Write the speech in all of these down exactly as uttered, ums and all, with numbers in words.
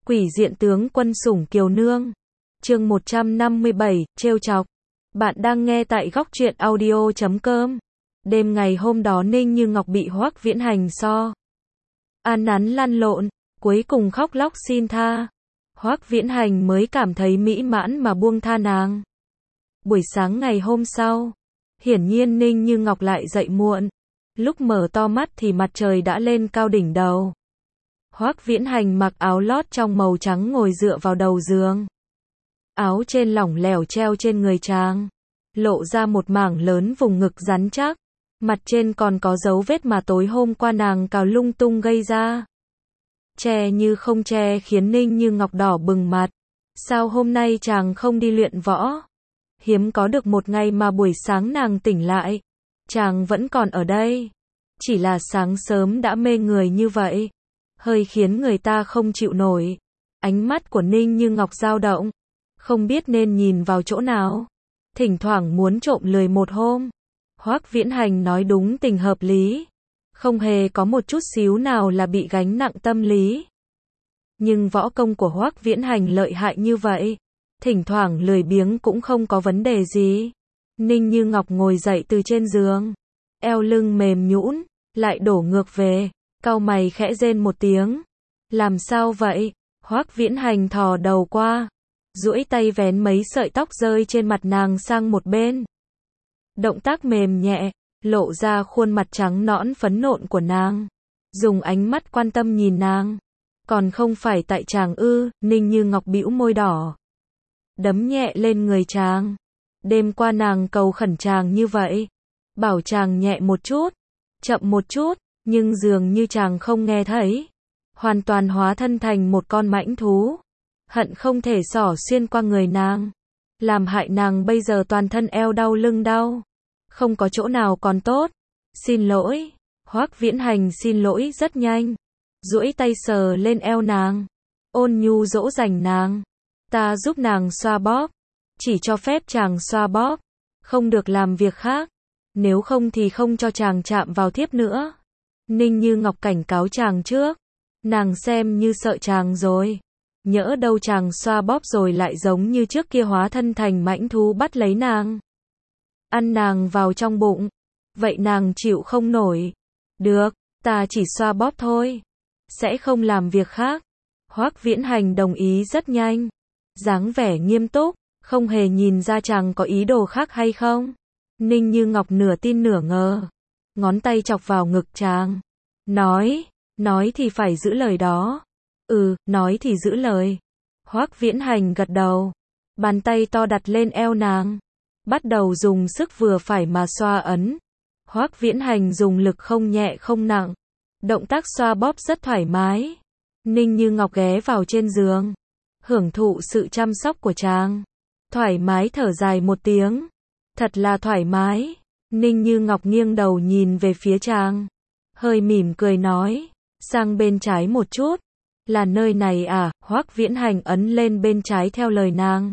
Quỷ diện tướng quân sủng kiều nương. Chương một trăm năm mươi bảy, trêu chọc. Bạn đang nghe tại góc truyện audio chấm com. Đêm ngày hôm đó Ninh Như Ngọc bị Hoắc Viễn Hành so an nắn lăn lộn, cuối cùng khóc lóc xin tha. Hoắc Viễn Hành mới cảm thấy mỹ mãn mà buông tha nàng. Buổi sáng ngày hôm sau, hiển nhiên Ninh Như Ngọc lại dậy muộn. Lúc mở to mắt thì mặt trời đã lên cao đỉnh đầu. Hoắc Viễn Hành mặc áo lót trong màu trắng ngồi dựa vào đầu giường. Áo trên lỏng lẻo treo trên người chàng, lộ ra một mảng lớn vùng ngực rắn chắc. Mặt trên còn có dấu vết mà tối hôm qua nàng cào lung tung gây ra. Che như không che khiến Ninh Như Ngọc đỏ bừng mặt. Sao hôm nay chàng không đi luyện võ? Hiếm có được một ngày mà buổi sáng nàng tỉnh lại, chàng vẫn còn ở đây. Chỉ là sáng sớm đã mê người như vậy, hơi khiến người ta không chịu nổi. Ánh mắt của Ninh Như Ngọc dao động, không biết nên nhìn vào chỗ nào. Thỉnh thoảng muốn trộm lười một hôm. Hoắc Viễn Hành nói đúng tình hợp lý, không hề có một chút xíu nào là bị gánh nặng tâm lý. Nhưng võ công của Hoắc Viễn Hành lợi hại như vậy, thỉnh thoảng lười biếng cũng không có vấn đề gì. Ninh Như Ngọc ngồi dậy từ trên giường, eo lưng mềm nhũn, lại đổ ngược về, cau mày khẽ rên một tiếng. Làm sao vậy? Hoắc Viễn Hành thò đầu qua, duỗi tay vén mấy sợi tóc rơi trên mặt nàng sang một bên. Động tác mềm nhẹ, lộ ra khuôn mặt trắng nõn phấn nộn của nàng. Dùng ánh mắt quan tâm nhìn nàng. Còn không phải tại chàng ư? Ninh Như Ngọc bĩu môi đỏ, đấm nhẹ lên người chàng. Đêm qua nàng cầu khẩn chàng như vậy, bảo chàng nhẹ một chút, chậm một chút, nhưng dường như chàng không nghe thấy. Hoàn toàn hóa thân thành một con mãnh thú, hận không thể xỏ xuyên qua người nàng, làm hại nàng bây giờ toàn thân eo đau lưng đau, không có chỗ nào còn tốt. Xin lỗi. Hoắc Viễn Hành xin lỗi rất nhanh, duỗi tay sờ lên eo nàng, ôn nhu dỗ dành nàng. Ta giúp nàng xoa bóp, chỉ cho phép chàng xoa bóp, không được làm việc khác, nếu không thì không cho chàng chạm vào thiếp nữa. Ninh Như Ngọc cảnh cáo chàng trước, nàng xem như sợ chàng rồi. Nhỡ đâu chàng xoa bóp rồi lại giống như trước kia hóa thân thành mãnh thú bắt lấy nàng, ăn nàng vào trong bụng, vậy nàng chịu không nổi. Được, ta chỉ xoa bóp thôi, sẽ không làm việc khác. Hoắc Viễn Hành đồng ý rất nhanh, dáng vẻ nghiêm túc, không hề nhìn ra chàng có ý đồ khác hay không. Ninh Như Ngọc nửa tin nửa ngờ, ngón tay chọc vào ngực chàng, nói, nói thì phải giữ lời đó. Ừ, nói thì giữ lời. Hoắc Viễn Hành gật đầu, bàn tay to đặt lên eo nàng, bắt đầu dùng sức vừa phải mà xoa ấn. Hoắc Viễn Hành dùng lực không nhẹ không nặng, động tác xoa bóp rất thoải mái. Ninh Như Ngọc ghé vào trên giường, hưởng thụ sự chăm sóc của chàng, thoải mái thở dài một tiếng, thật là thoải mái. Ninh Như Ngọc nghiêng đầu nhìn về phía chàng, hơi mỉm cười nói, sang bên trái một chút. Là nơi này à? Hoắc Viễn Hành ấn lên bên trái theo lời nàng,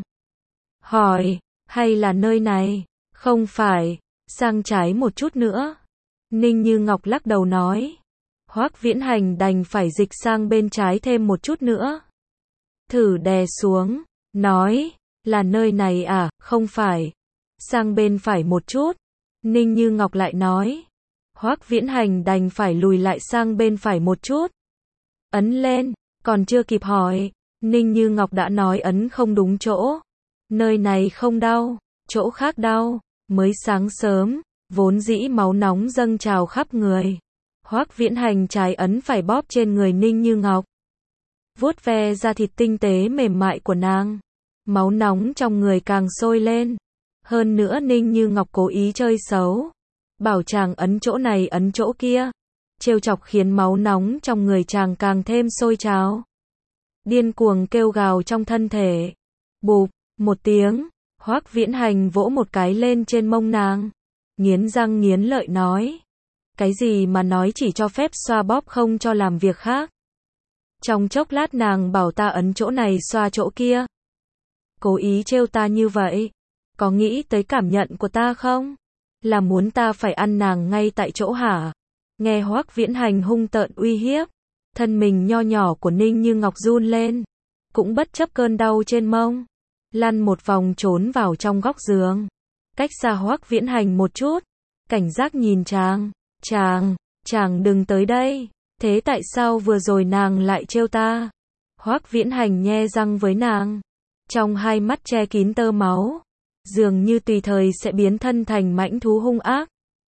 hỏi, hay là nơi này? Không phải, sang trái một chút nữa. Ninh Như Ngọc lắc đầu nói. Hoắc Viễn Hành đành phải dịch sang bên trái thêm một chút nữa. Thử đè xuống, nói, là nơi này à? Không phải, sang bên phải một chút. Ninh Như Ngọc lại nói. Hoắc Viễn Hành đành phải lùi lại sang bên phải một chút. Ấn lên, còn chưa kịp hỏi, Ninh Như Ngọc đã nói ấn không đúng chỗ. Nơi này không đau, chỗ khác đau. Mới sáng sớm, vốn dĩ máu nóng dâng trào khắp người. Hoắc Viễn Hành trái ấn phải bóp trên người Ninh Như Ngọc, vuốt ve da thịt tinh tế mềm mại của nàng. Máu nóng trong người càng sôi lên. Hơn nữa Ninh Như Ngọc cố ý chơi xấu, bảo chàng ấn chỗ này ấn chỗ kia, trêu chọc khiến máu nóng trong người chàng càng thêm sôi trào. Điên cuồng kêu gào trong thân thể. Bụp, một tiếng, Hoắc Viễn Hành vỗ một cái lên trên mông nàng, nghiến răng nghiến lợi nói. Cái gì mà nói chỉ cho phép xoa bóp không cho làm việc khác? Trong chốc lát nàng bảo ta ấn chỗ này xoa chỗ kia. Cố ý trêu ta như vậy, có nghĩ tới cảm nhận của ta không? Là muốn ta phải ăn nàng ngay tại chỗ hả? Nghe Hoắc Viễn Hành hung tợn uy hiếp, thân mình nho nhỏ của Ninh Như Ngọc run lên. cũng bất chấp cơn đau trên mông, lăn một vòng trốn vào trong góc giường. Cách xa Hoắc Viễn Hành một chút, cảnh giác nhìn chàng, chàng, chàng đừng tới đây, thế tại sao vừa rồi nàng lại trêu ta? Hoắc Viễn Hành nhe răng với nàng, trong hai mắt che kín tơ máu, dường như tùy thời sẽ biến thân thành mãnh thú hung ác.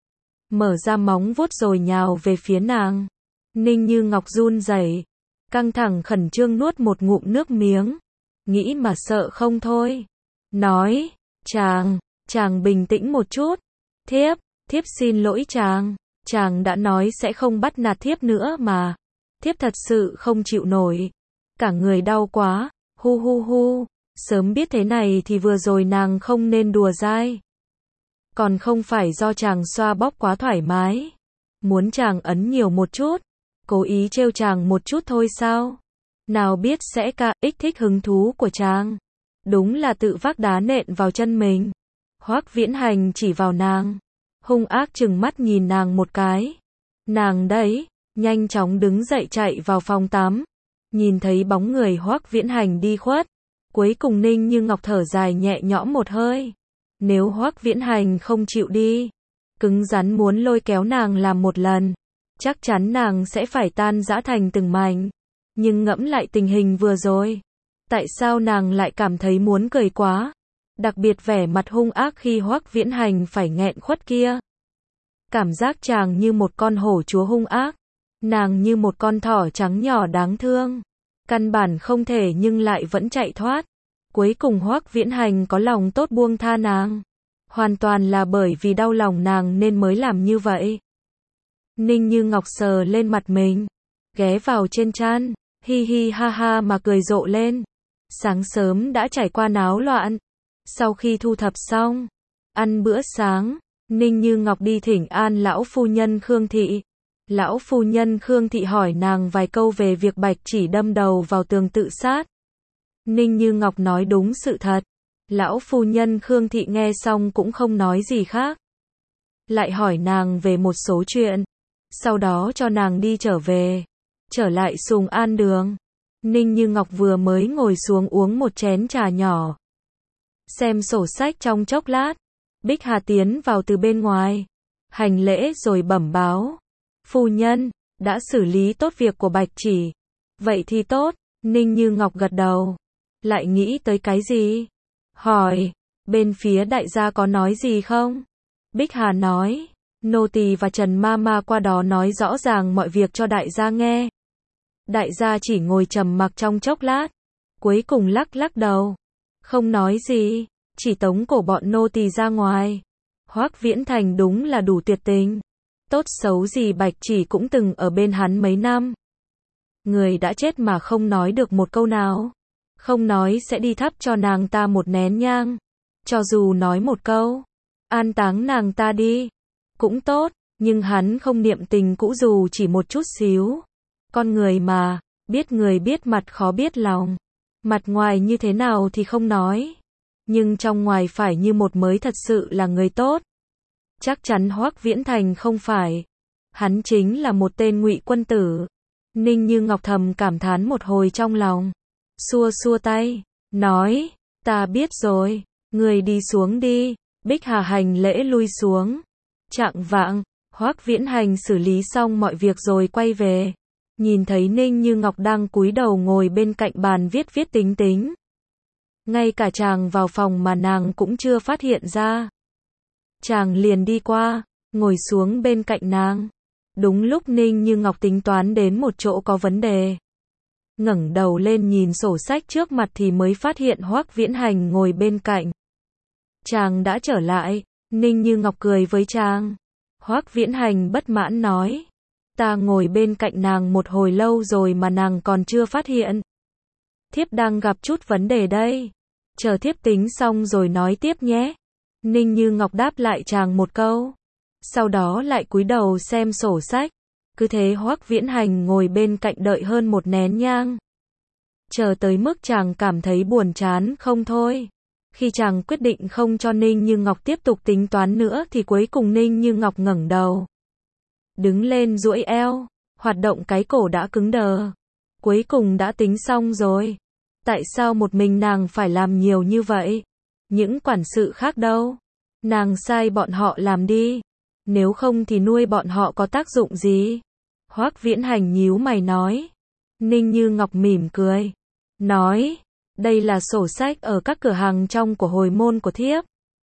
Mở ra móng vuốt rồi nhào về phía nàng. Ninh Như Ngọc run rẩy, căng thẳng khẩn trương nuốt một ngụm nước miếng, nghĩ mà sợ không thôi. Nói, chàng, chàng bình tĩnh một chút. Thiếp, thiếp xin lỗi chàng, chàng đã nói sẽ không bắt nạt thiếp nữa mà. Thiếp thật sự không chịu nổi, cả người đau quá, hu hu hu. Sớm biết thế này thì vừa rồi nàng không nên đùa dai. Còn không phải do chàng xoa bóp quá thoải mái, muốn chàng ấn nhiều một chút, cố ý trêu chàng một chút thôi sao? Nào biết sẽ ca ích thích hứng thú của chàng. Đúng là tự vác đá nện vào chân mình. Hoắc Viễn Hành chỉ vào nàng, hung ác trừng mắt nhìn nàng một cái. Nàng đấy, nhanh chóng đứng dậy chạy vào phòng tắm. Nhìn thấy bóng người Hoắc Viễn Hành đi khuất, cuối cùng Ninh Như Ngọc thở dài nhẹ nhõm một hơi. Nếu Hoắc Viễn Hành không chịu đi, cứng rắn muốn lôi kéo nàng làm một lần, chắc chắn nàng sẽ phải tan rã thành từng mảnh. Nhưng ngẫm lại tình hình vừa rồi, tại sao nàng lại cảm thấy muốn cười quá? Đặc biệt vẻ mặt hung ác khi Hoắc Viễn Hành phải nghẹn khuất kia. Cảm giác chàng như một con hổ chúa hung ác, nàng như một con thỏ trắng nhỏ đáng thương. Căn bản không thể nhưng lại vẫn chạy thoát. Cuối cùng Hoắc Viễn Hành có lòng tốt buông tha nàng. Hoàn toàn là bởi vì đau lòng nàng nên mới làm như vậy. Ninh Như Ngọc sờ lên mặt mình, ghé vào trên trán, hi hi ha ha mà cười rộ lên. Sáng sớm đã trải qua náo loạn. Sau khi thu thập xong, ăn bữa sáng, Ninh Như Ngọc đi thỉnh an lão phu nhân Khương Thị. Lão phu nhân Khương Thị hỏi nàng vài câu về việc Bạch Chỉ đâm đầu vào tường tự sát. Ninh Như Ngọc nói đúng sự thật. Lão phu nhân Khương Thị nghe xong cũng không nói gì khác. Lại hỏi nàng về một số chuyện. Sau đó cho nàng đi trở về. Trở lại Sùng An Đường. Ninh Như Ngọc vừa mới ngồi xuống uống một chén trà nhỏ. Xem sổ sách trong chốc lát. Bích Hà tiến vào từ bên ngoài. Hành lễ rồi bẩm báo. Phu nhân, đã xử lý tốt việc của Bạch Chỉ. Vậy thì tốt. Ninh Như Ngọc gật đầu. Lại nghĩ tới cái gì? Hỏi, bên phía đại gia có nói gì không? Bích Hà nói, nô tỳ và Trần Ma Ma qua đó nói rõ ràng mọi việc cho đại gia nghe. Đại gia chỉ ngồi trầm mặc trong chốc lát, cuối cùng lắc lắc đầu, không nói gì, chỉ tống cổ bọn nô tỳ ra ngoài. Hoắc Viễn Thành đúng là đủ tuyệt tình, tốt xấu gì Bạch Chỉ cũng từng ở bên hắn mấy năm. Người đã chết mà không nói được một câu nào. Không nói sẽ đi thắp cho nàng ta một nén nhang. Cho dù nói một câu, an táng nàng ta đi, cũng tốt, nhưng hắn không niệm tình cũ dù chỉ một chút xíu. Con người mà, biết người biết mặt khó biết lòng. Mặt ngoài như thế nào thì không nói, nhưng trong ngoài phải như một mới thật sự là người tốt. Chắc chắn Hoắc Viễn Thành không phải. Hắn chính là một tên ngụy quân tử. Ninh Như Ngọc thầm cảm thán một hồi trong lòng. Xua xua tay, nói, ta biết rồi, người đi xuống đi. Bích Hà hành lễ lui xuống. Chạng vạng, Hoắc Viễn Hành xử lý xong mọi việc rồi quay về. Nhìn thấy Ninh Như Ngọc đang cúi đầu ngồi bên cạnh bàn viết viết tính tính. Ngay cả chàng vào phòng mà nàng cũng chưa phát hiện ra. Chàng liền đi qua, ngồi xuống bên cạnh nàng. Đúng lúc Ninh Như Ngọc tính toán đến một chỗ có vấn đề. Ngẩng đầu lên nhìn sổ sách trước mặt thì mới phát hiện Hoắc Viễn Hành ngồi bên cạnh. Chàng đã trở lại. Ninh Như Ngọc cười với chàng. Hoắc Viễn Hành bất mãn nói. Ta ngồi bên cạnh nàng một hồi lâu rồi mà nàng còn chưa phát hiện. Thiếp đang gặp chút vấn đề đây. Chờ thiếp tính xong rồi nói tiếp nhé. Ninh Như Ngọc đáp lại chàng một câu. Sau đó lại cúi đầu xem sổ sách. Cứ thế Hoắc Viễn Hành ngồi bên cạnh đợi hơn một nén nhang. Chờ tới mức chàng cảm thấy buồn chán không thôi. Khi chàng quyết định không cho Ninh Như Ngọc tiếp tục tính toán nữa thì cuối cùng Ninh Như Ngọc ngẩng đầu. Đứng lên duỗi eo, hoạt động cái cổ đã cứng đờ. Cuối cùng đã tính xong rồi. Tại sao một mình nàng phải làm nhiều như vậy? Những quản sự khác đâu? Nàng sai bọn họ làm đi. Nếu không thì nuôi bọn họ có tác dụng gì? Hoắc Viễn Hành nhíu mày nói. Ninh Như Ngọc mỉm cười. Nói, đây là sổ sách ở các cửa hàng trong của hồi môn của thiếp.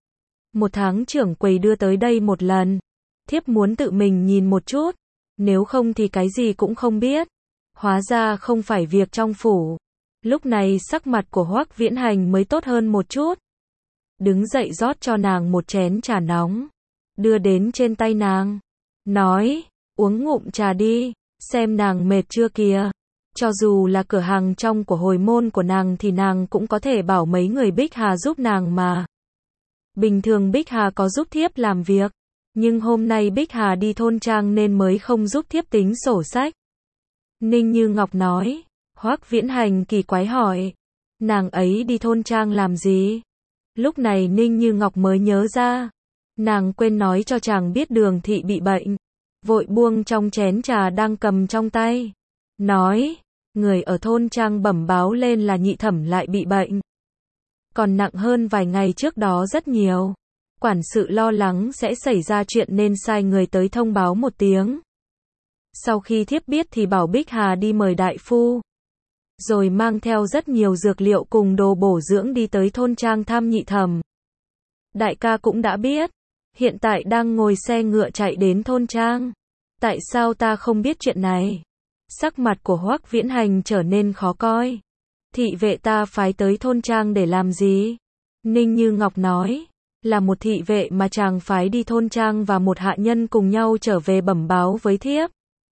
Một tháng trưởng quầy đưa tới đây một lần. Thiếp muốn tự mình nhìn một chút. Nếu không thì cái gì cũng không biết. Hóa ra không phải việc trong phủ. Lúc này sắc mặt của Hoắc Viễn Hành mới tốt hơn một chút. Đứng dậy rót cho nàng một chén trà nóng. Đưa đến trên tay nàng. Nói, uống ngụm trà đi, xem nàng mệt chưa kìa. Cho dù là cửa hàng trong của hồi môn của nàng thì nàng cũng có thể bảo mấy người Bích Hà giúp nàng mà. Bình thường Bích Hà có giúp thiếp làm việc. Nhưng hôm nay Bích Hà đi thôn trang nên mới không giúp thiếp tính sổ sách. Ninh Như Ngọc nói. Hoắc Viễn Hành kỳ quái hỏi. Nàng ấy đi thôn trang làm gì? Lúc này Ninh Như Ngọc mới nhớ ra. Nàng quên nói cho chàng biết Đường thị bị bệnh. Vội buông trong chén trà đang cầm trong tay. Nói, người ở thôn trang bẩm báo lên là Nhị Thẩm lại bị bệnh. Còn nặng hơn vài ngày trước đó rất nhiều. Quản sự lo lắng sẽ xảy ra chuyện nên sai người tới thông báo một tiếng. Sau khi thiếp biết thì bảo Bích Hà đi mời đại phu. Rồi mang theo rất nhiều dược liệu cùng đồ bổ dưỡng đi tới thôn trang thăm Nhị Thẩm. Đại ca cũng đã biết. Hiện tại đang ngồi xe ngựa chạy đến thôn trang. Tại sao ta không biết chuyện này? Sắc mặt của Hoắc Viễn Hành trở nên khó coi. Thị vệ ta phái tới thôn trang để làm gì? Ninh Như Ngọc nói. Là một thị vệ mà chàng phái đi thôn trang và một hạ nhân cùng nhau trở về bẩm báo với thiếp.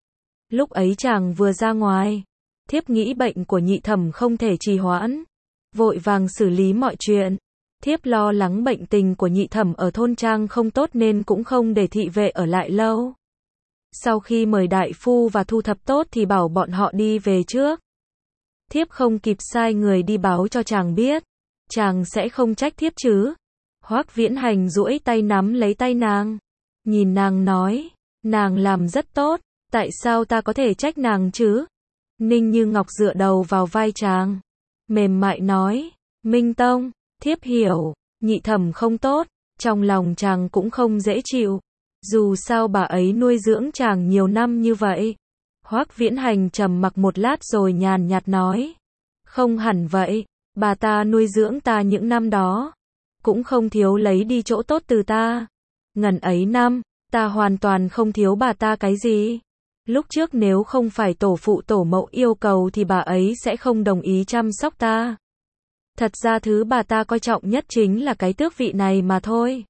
Lúc ấy chàng vừa ra ngoài. Thiếp nghĩ bệnh của Nhị Thẩm không thể trì hoãn. Vội vàng xử lý mọi chuyện. Thiếp lo lắng bệnh tình của Nhị Thẩm ở thôn trang không tốt nên cũng không để thị vệ ở lại lâu. Sau khi mời đại phu và thu thập tốt thì bảo bọn họ đi về trước. Thiếp không kịp sai người đi báo cho chàng biết. Chàng sẽ không trách thiếp chứ? Hoắc Viễn Hành duỗi tay nắm lấy tay nàng. Nhìn nàng nói. Nàng làm rất tốt. Tại sao ta có thể trách nàng chứ? Ninh Như Ngọc dựa đầu vào vai chàng. Mềm mại nói. Minh Tông. Thiếp hiểu. Nhị Thẩm không tốt. Trong lòng chàng cũng không dễ chịu. Dù sao bà ấy nuôi dưỡng chàng nhiều năm như vậy. Hoắc Viễn Hành trầm mặc một lát rồi nhàn nhạt nói. Không hẳn vậy. Bà ta nuôi dưỡng ta những năm đó. Cũng không thiếu lấy đi chỗ tốt từ ta. Ngần ấy năm, ta hoàn toàn không thiếu bà ta cái gì. Lúc trước nếu không phải tổ phụ tổ mẫu yêu cầu thì bà ấy sẽ không đồng ý chăm sóc ta. Thật ra thứ bà ta coi trọng nhất chính là cái tước vị này mà thôi.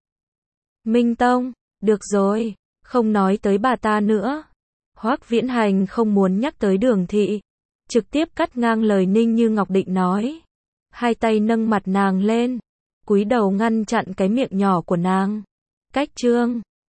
Minh Tông, được rồi, không nói tới bà ta nữa. Hoắc Viễn Hành không muốn nhắc tới Đường thị. Trực tiếp cắt ngang lời Ninh Như Ngọc định nói. Hai tay nâng mặt nàng lên. Cúi đầu ngăn chặn cái miệng nhỏ của nàng. Cách chương